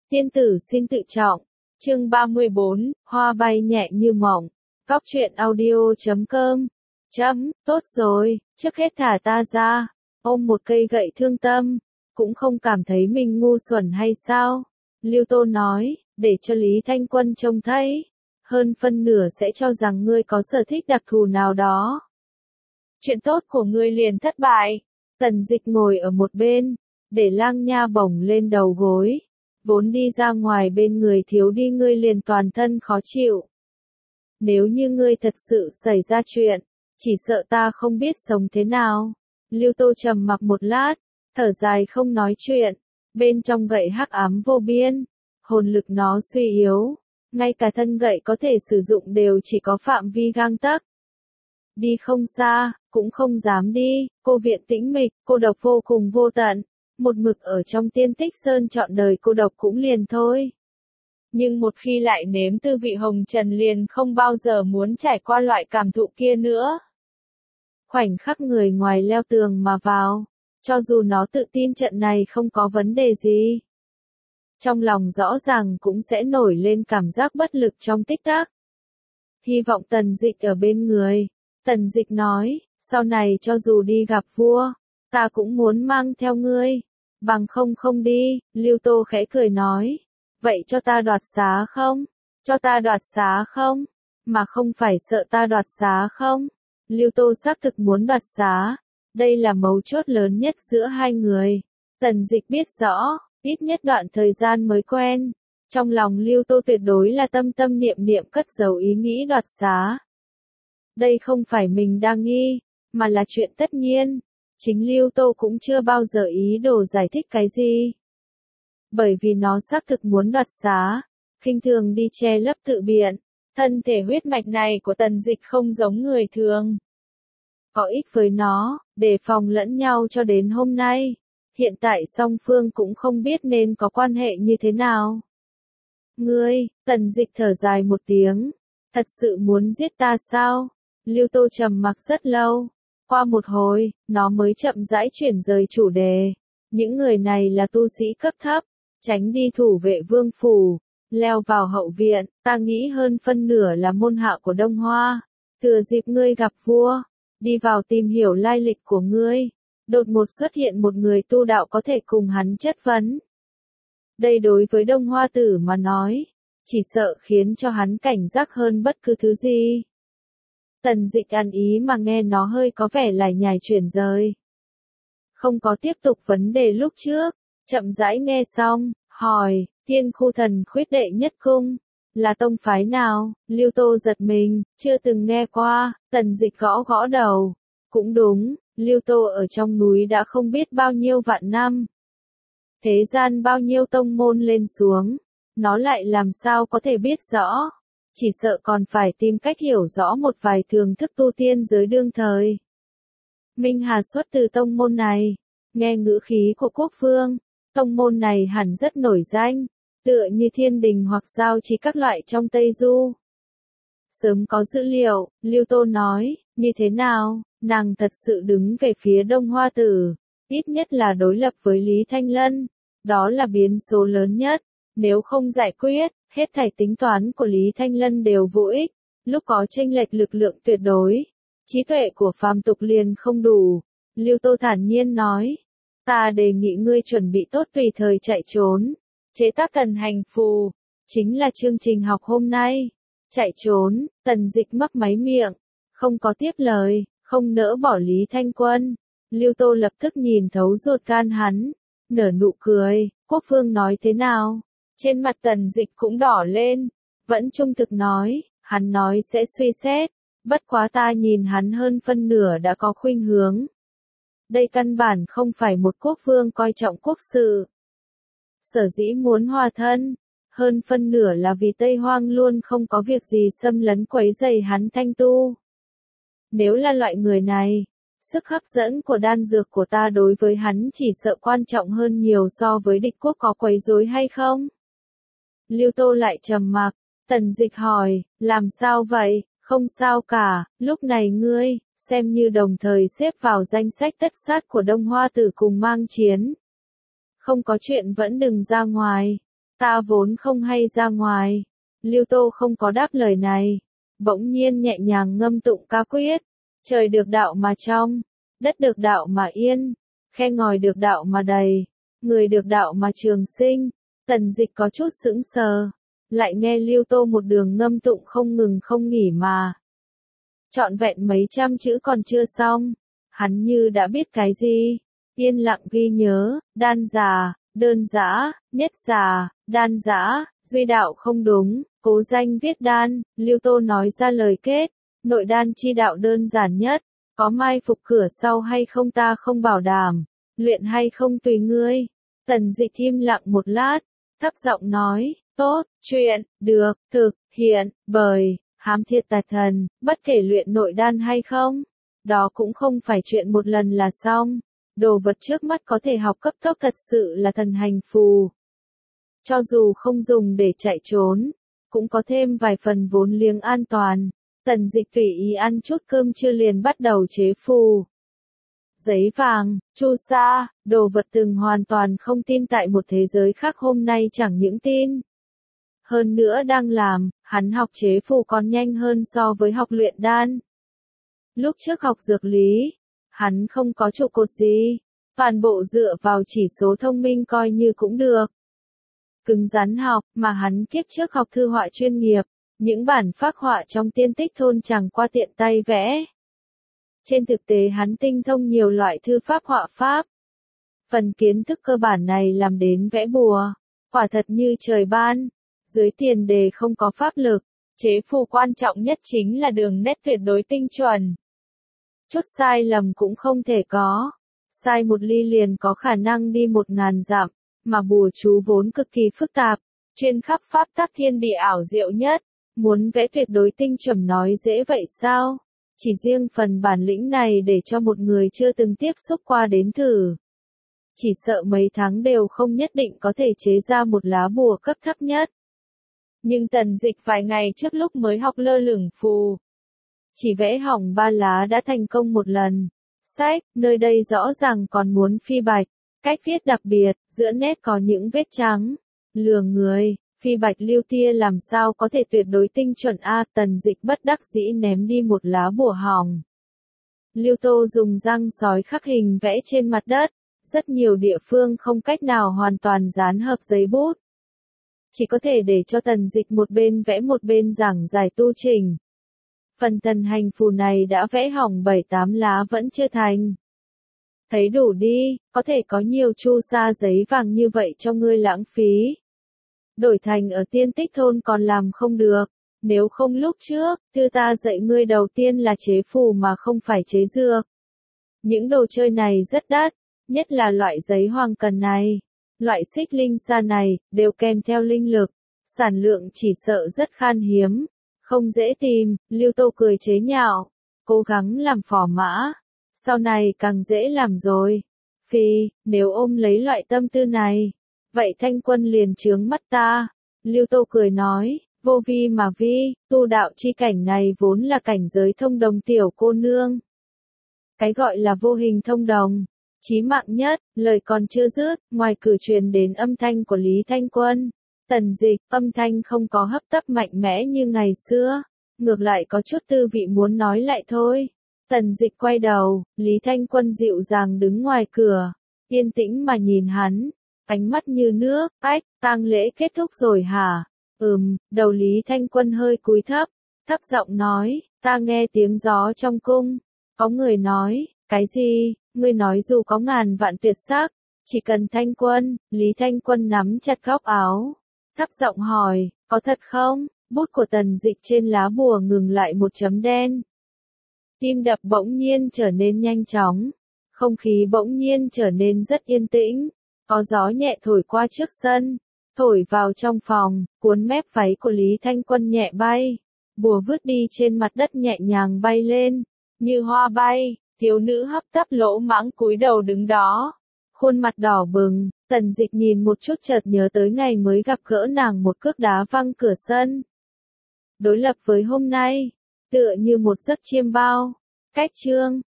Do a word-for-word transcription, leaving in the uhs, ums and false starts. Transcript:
Tiên tử xin tự trọng. Chương ba mươi bốn, hoa bay nhẹ như mộng. Góc truyện audio chấm com. Chấm, tốt rồi, trước hết thả ta ra. Ôm một cây gậy thương tâm, cũng không cảm thấy mình ngu xuẩn hay sao? Lưu Tô nói, để cho Lý Thanh Quân trông thấy. Hơn phân nửa sẽ cho rằng ngươi có sở thích đặc thù nào đó. Chuyện tốt của ngươi liền thất bại. Tần Dịch ngồi ở một bên, để lang nha bổng lên đầu gối. Vốn đi ra ngoài bên người thiếu đi ngươi liền toàn thân khó chịu. Nếu như ngươi thật sự xảy ra chuyện, chỉ sợ ta không biết sống thế nào. Lưu Tô trầm mặc một lát, thở dài không nói chuyện. Bên trong gậy hắc ám vô biên, hồn lực nó suy yếu. Ngay cả thân gậy có thể sử dụng đều chỉ có phạm vi gang tấc. Đi không xa, cũng không dám đi, cô viện tĩnh mịch, cô độc vô cùng vô tận. Một mực ở trong tiên tích sơn trọn đời cô độc cũng liền thôi. Nhưng một khi lại nếm tư vị hồng trần liền không bao giờ muốn trải qua loại cảm thụ kia nữa. Khoảnh khắc người ngoài leo tường mà vào, cho dù nó tự tin trận này không có vấn đề gì. Trong lòng rõ ràng cũng sẽ nổi lên cảm giác bất lực trong tích tắc. Hy vọng Tần Dịch ở bên người. Tần Dịch nói, sau này cho dù đi gặp vua, ta cũng muốn mang theo ngươi. Bằng không không đi, Lưu Tô khẽ cười nói. Vậy cho ta đoạt xá không? Cho ta đoạt xá không? Mà không phải sợ ta đoạt xá không? Lưu Tô xác thực muốn đoạt xá. Đây là mấu chốt lớn nhất giữa hai người. Tần Dịch biết rõ, ít nhất đoạn thời gian mới quen. Trong lòng Lưu Tô tuyệt đối là tâm tâm niệm niệm cất giấu ý nghĩ đoạt xá. Đây không phải mình đang nghi, mà là chuyện tất nhiên. Chính Lưu Tô cũng chưa bao giờ ý đồ giải thích cái gì. Bởi vì nó xác thực muốn đoạt xá, khinh thường đi che lấp tự biện. Thân thể huyết mạch này của Tần Dịch không giống người thường. Có ích với nó, đề phòng lẫn nhau cho đến hôm nay. Hiện tại song phương cũng không biết nên có quan hệ như thế nào. Ngươi, Tần Dịch thở dài một tiếng. Thật sự muốn giết ta sao? Lưu Tô trầm mặc rất lâu. Qua một hồi, nó mới chậm rãi chuyển rời chủ đề. Những người này là tu sĩ cấp thấp, tránh đi thủ vệ vương phủ, leo vào hậu viện, ta nghĩ hơn phân nửa là môn hạ của Đông Hoa. Thừa dịp ngươi gặp vua, đi vào tìm hiểu lai lịch của ngươi. Đột ngột xuất hiện một người tu đạo có thể cùng hắn chất vấn. Đây đối với Đông Hoa tử mà nói, chỉ sợ khiến cho hắn cảnh giác hơn bất cứ thứ gì. Tần Dịch ăn ý mà nghe nó hơi có vẻ lải nhải chuyển rời. Không có tiếp tục vấn đề lúc trước, chậm rãi nghe xong, hỏi, Thiên Khu Thần Khuyết đệ nhất cung, là tông phái nào? Lưu Tô giật mình, chưa từng nghe qua. Tần Dịch gõ gõ đầu. Cũng đúng, Lưu Tô ở trong núi đã không biết bao nhiêu vạn năm. Thế gian bao nhiêu tông môn lên xuống, nó lại làm sao có thể biết rõ. Chỉ sợ còn phải tìm cách hiểu rõ một vài thường thức tu tiên giới đương thời. Minh Hà xuất từ tông môn này, nghe ngữ khí của quốc vương, tông môn này hẳn rất nổi danh, tựa như Thiên Đình hoặc Giao Chỉ các loại trong Tây Du. Sớm có dữ liệu, Lưu Tô nói, như thế nào, nàng thật sự đứng về phía Đông Hoa tử, ít nhất là đối lập với Lý Thanh Lân, đó là biến số lớn nhất. Nếu không giải quyết, hết thảy tính toán của Lý Thanh Lân đều vô ích. Lúc có chênh lệch lực lượng tuyệt đối, trí tuệ của phàm tục liền không đủ. Lưu Tô thản nhiên nói, ta đề nghị ngươi chuẩn bị tốt tùy thời chạy trốn. Chế tác Thần Hành Phù, chính là chương trình học hôm nay. Chạy trốn, Tần Dịch mấp máy miệng, không có tiếp lời, không nỡ bỏ Lý Thanh Quân. Lưu Tô lập tức nhìn thấu ruột gan hắn, nở nụ cười, quốc vương nói thế nào? Trên mặt Tần Dịch cũng đỏ lên, vẫn trung thực nói, hắn nói sẽ suy xét, bất quá ta nhìn hắn hơn phân nửa đã có khuynh hướng. Đây căn bản không phải một quốc vương coi trọng quốc sự. Sở dĩ muốn hòa thân, hơn phân nửa là vì Tây Hoang luôn không có việc gì xâm lấn quấy rầy hắn thanh tu. Nếu là loại người này, sức hấp dẫn của đan dược của ta đối với hắn chỉ sợ quan trọng hơn nhiều so với địch quốc có quấy rối hay không. Lưu Tô lại trầm mặc, Tần Dịch hỏi, làm sao vậy? Không sao cả, lúc này ngươi, xem như đồng thời xếp vào danh sách tất sát của Đông Hoa tử cùng mang chiến. Không có chuyện vẫn đừng ra ngoài. Ta vốn không hay ra ngoài. Lưu Tô không có đáp lời này. Bỗng nhiên nhẹ nhàng ngâm tụng ca quyết. Trời được đạo mà trong. Đất được đạo mà yên. Khe ngòi được đạo mà đầy. Người được đạo mà trường sinh. Tần Dịch có chút sững sờ. Lại nghe Lưu Tô một đường ngâm tụng không ngừng không nghỉ mà. Trọn vẹn mấy trăm chữ còn chưa xong. Hắn như đã biết cái gì. Yên lặng ghi nhớ, đan già, đơn giã, nhất già, đan giã, duy đạo không đúng, cố danh viết đan, Lưu Tô nói ra lời kết, nội đan chi đạo đơn giản nhất, có mai phục cửa sau hay không ta không bảo đảm, luyện hay không tùy ngươi. Tần Dịch im lặng một lát, thấp giọng nói, tốt, chuyện, được, thực, hiện, bởi, hám thiệt tà thần, bất kể luyện nội đan hay không, đó cũng không phải chuyện một lần là xong. Đồ vật trước mắt có thể học cấp tốc thật sự là thần hành phù. Cho dù không dùng để chạy trốn, cũng có thêm vài phần vốn liếng an toàn. Tần Dịch tùy ý ăn chút cơm trưa liền bắt đầu chế phù. Giấy vàng, chu sa, đồ vật từng hoàn toàn không tin tại một thế giới khác hôm nay chẳng những tin. Hơn nữa đang làm, hắn học chế phù còn nhanh hơn so với học luyện đan. Lúc trước học dược lý, hắn không có trụ cột gì, toàn bộ dựa vào chỉ số thông minh coi như cũng được. Cứng rắn học, mà hắn kiếp trước học thư họa chuyên nghiệp, những bản phác họa trong tiên tích thôn chẳng qua tiện tay vẽ. Trên thực tế hắn tinh thông nhiều loại thư pháp họa pháp. Phần kiến thức cơ bản này làm đến vẽ bùa, quả thật như trời ban, dưới tiền đề không có pháp lực, chế phù quan trọng nhất chính là đường nét tuyệt đối tinh chuẩn. Chút sai lầm cũng không thể có. Sai một ly liền có khả năng đi một ngàn dặm, mà bùa chú vốn cực kỳ phức tạp, chuyên khắp pháp tắc thiên địa ảo diệu nhất, muốn vẽ tuyệt đối tinh chuẩn nói dễ vậy sao? Chỉ riêng phần bản lĩnh này để cho một người chưa từng tiếp xúc qua đến thử. Chỉ sợ mấy tháng đều không nhất định có thể chế ra một lá bùa cấp thấp nhất. Nhưng Tần Dịch vài ngày trước lúc mới học lơ lửng phù, chỉ vẽ hỏng ba lá đã thành công một lần. Sách, nơi đây rõ ràng còn muốn phi bạch, cách viết đặc biệt, giữa nét có những vết trắng. Lừa người, phi bạch lưu tia làm sao có thể tuyệt đối tinh chuẩn a? Tần Dịch bất đắc dĩ ném đi một lá bùa hỏng. Lưu Tô dùng răng sói khắc hình vẽ trên mặt đất, rất nhiều địa phương không cách nào hoàn toàn dán hợp giấy bút. Chỉ có thể để cho Tần Dịch một bên vẽ một bên giảng giải tu trình. Phần thần hành phù này đã vẽ hỏng bảy tám lá vẫn chưa thành. Thấy đủ đi, có thể có nhiều chu sa giấy vàng như vậy cho ngươi lãng phí. Đổi thành ở tiên tích thôn còn làm không được, nếu không lúc trước, thư ta dạy ngươi đầu tiên là chế phù mà không phải chế dược. Những đồ chơi này rất đắt, nhất là loại giấy hoàng cần này, loại xích linh sa này, đều kèm theo linh lực, sản lượng chỉ sợ rất khan hiếm. Không dễ tìm, Lưu Tô cười chế nhạo, cố gắng làm phò mã, sau này càng dễ làm rồi. Phi, nếu ôm lấy loại tâm tư này, vậy Thanh Quân liền chướng mắt ta. Lưu Tô cười nói, vô vi mà vi, tu đạo chi cảnh này vốn là cảnh giới thông đồng tiểu cô nương. Cái gọi là vô hình thông đồng, chí mạng nhất, lời còn chưa dứt, ngoài cửa truyền đến âm thanh của Lý Thanh Quân. Tần Dịch, âm thanh không có hấp tấp mạnh mẽ như ngày xưa, ngược lại có chút tư vị muốn nói lại thôi. Tần Dịch quay đầu, Lý Thanh Quân dịu dàng đứng ngoài cửa, yên tĩnh mà nhìn hắn, ánh mắt như nước. Ách, tang lễ kết thúc rồi hả? Ừm, đầu Lý Thanh Quân hơi cúi thấp, thấp giọng nói, ta nghe tiếng gió trong cung, có người nói, cái gì? Ngươi nói dù có ngàn vạn tuyệt sắc, chỉ cần Thanh Quân. Lý Thanh Quân nắm chặt góc áo, thấp giọng hỏi, có thật không? Bút của Tần Dịch trên lá bùa ngừng lại một chấm đen. Tim đập bỗng nhiên trở nên nhanh chóng, không khí bỗng nhiên trở nên rất yên tĩnh, có gió nhẹ thổi qua trước sân, thổi vào trong phòng, cuốn mép váy của Lý Thanh Quân nhẹ bay, bùa vứt đi trên mặt đất nhẹ nhàng bay lên, như hoa bay. Thiếu nữ hấp tấp lỗ mãng cúi đầu đứng đó, khuôn mặt đỏ bừng. Tần Dịch nhìn một chút chợt nhớ tới ngày mới gặp gỡ nàng một cước đá văng cửa sân. Đối lập với hôm nay, tựa như một giấc chiêm bao. Cách chương